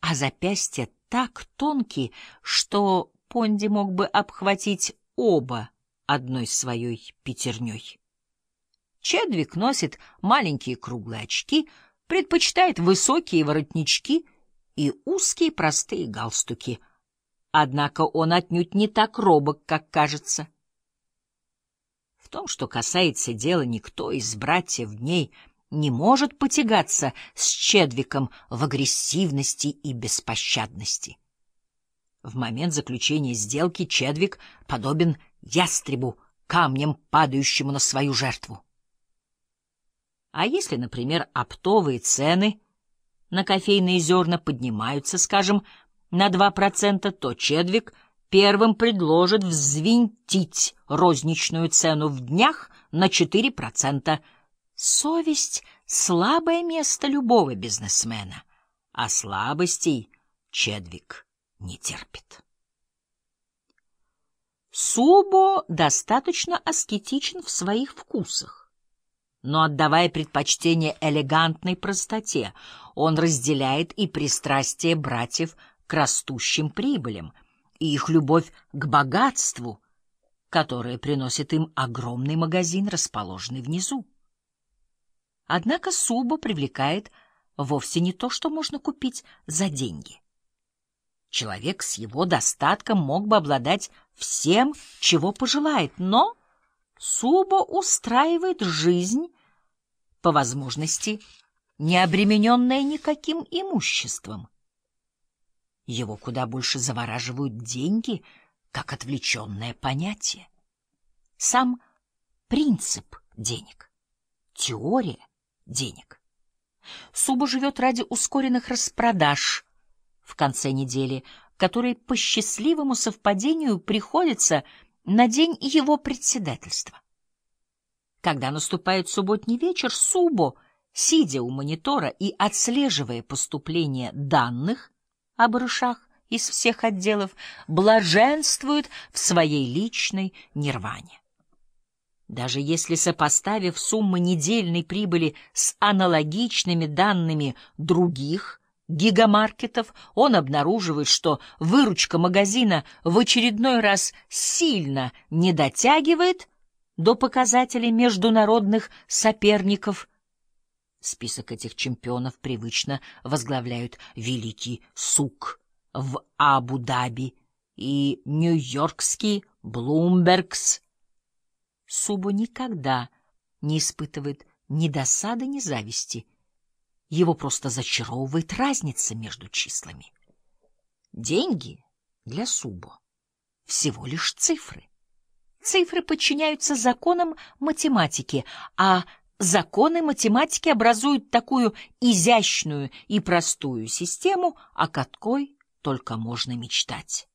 а запястья так тонкие, что Понди мог бы обхватить оба одной своей пятерней. Чедвик носит маленькие круглые очки, предпочитает высокие воротнички и узкие простые галстуки. Однако он отнюдь не так робок, как кажется. В том, что касается дела, никто из братьев в ней не может потягаться с Чедвиком в агрессивности и беспощадности. В момент заключения сделки Чедвик подобен ястребу, камнем, падающему на свою жертву. А если, например, оптовые цены на кофейные зерна поднимаются, скажем, на 2%, то Чедвик первым предложит взвинтить розничную цену в днях на 4%. Совесть — слабое место любого бизнесмена, а слабостей Чедвик не терпит. Субо достаточно аскетичен в своих вкусах, но, отдавая предпочтение элегантной простоте, он разделяет и пристрастие братьев к растущим прибылям и их любовь к богатству, которое приносит им огромный магазин, расположенный внизу. Однако Субо привлекает вовсе не то, что можно купить за деньги. Человек с его достатком мог бы обладать всем, чего пожелает, но Субо устраивает жизнь, по возможности, не обремененная никаким имуществом. Его куда больше завораживают деньги, как отвлеченное понятие. Сам принцип денег, теория денег. Субо живет ради ускоренных распродаж в конце недели, которые по счастливому совпадению приходятся на день его председательства. Когда наступает субботний вечер, Субо, сидя у монитора и отслеживая поступление данных о барышах из всех отделов, блаженствует в своей личной нирване. Даже если, сопоставив суммы недельной прибыли с аналогичными данными других гигамаркетов, он обнаруживает, что выручка магазина в очередной раз сильно не дотягивает до показателей международных соперников. Список этих чемпионов привычно возглавляют великий сук в Абу-Даби и нью-йоркский Блумбергс. Субо никогда не испытывает ни досады, ни зависти. Его просто зачаровывает разница между числами. Деньги для Субо всего лишь цифры. Цифры подчиняются законам математики, а законы математики образуют такую изящную и простую систему, о какой только можно мечтать.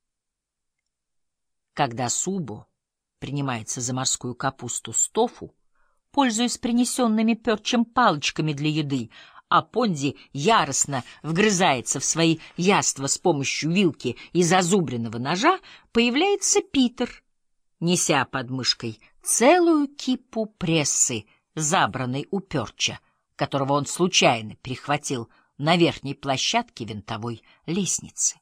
Когда Субо принимается за морскую капусту с тофу, пользуясь принесенными Перчем палочками для еды, а Понди яростно вгрызается в свои яства с помощью вилки и зазубренного ножа, появляется Питер, неся под мышкой целую кипу прессы, забранной у Перча, которого он случайно перехватил на верхней площадке винтовой лестницы.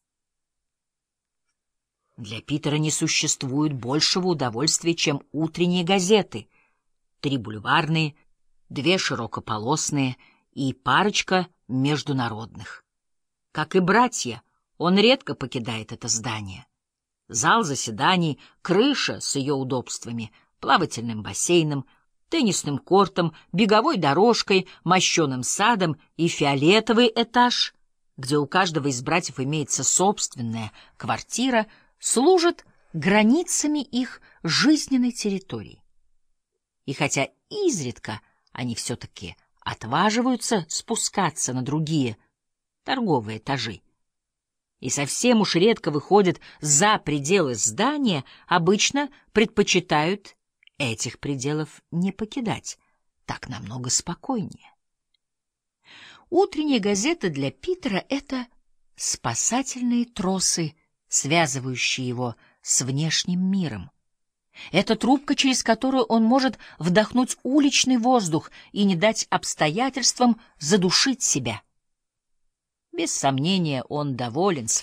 Для Питера не существует большего удовольствия, чем утренние газеты, 3 бульварные, 2 широкополосные и парочка международных. Как и братья, он редко покидает это здание. Зал заседаний, крыша с ее удобствами, плавательным бассейном, теннисным кортом, беговой дорожкой, мощеным садом и фиолетовый этаж, где у каждого из братьев имеется собственная квартира, служат границами их жизненной территории. И хотя изредка они все-таки отваживаются спускаться на другие торговые этажи и совсем уж редко выходят за пределы здания, обычно предпочитают этих пределов не покидать. Так намного спокойнее. Утренняя газета для Питера — это спасательные тросы, связывающие его с внешним миром. Это трубка, через которую он может вдохнуть уличный воздух и не дать обстоятельствам задушить себя. Без сомнения, он доволен